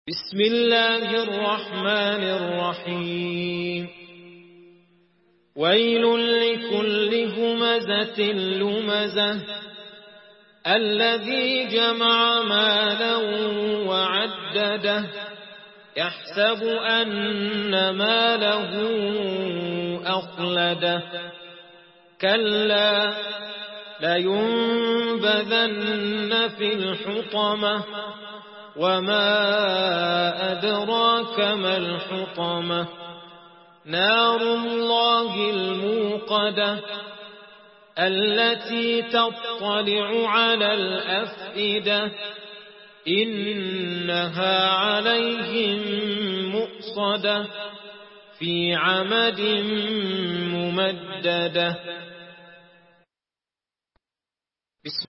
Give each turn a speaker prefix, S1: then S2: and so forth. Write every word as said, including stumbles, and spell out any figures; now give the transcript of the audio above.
S1: بسم الله الرحمن الرحيم ويل لكل همزة لمزة الذي جمع مالا وعدده يحسب أن ماله أخلده كلا لينبذن في الحطمة وما أدراك ما الحطمة نار الله الموقدة التي تطلع على الأفئدة إنها عليهم مؤصدة في عمد ممددة.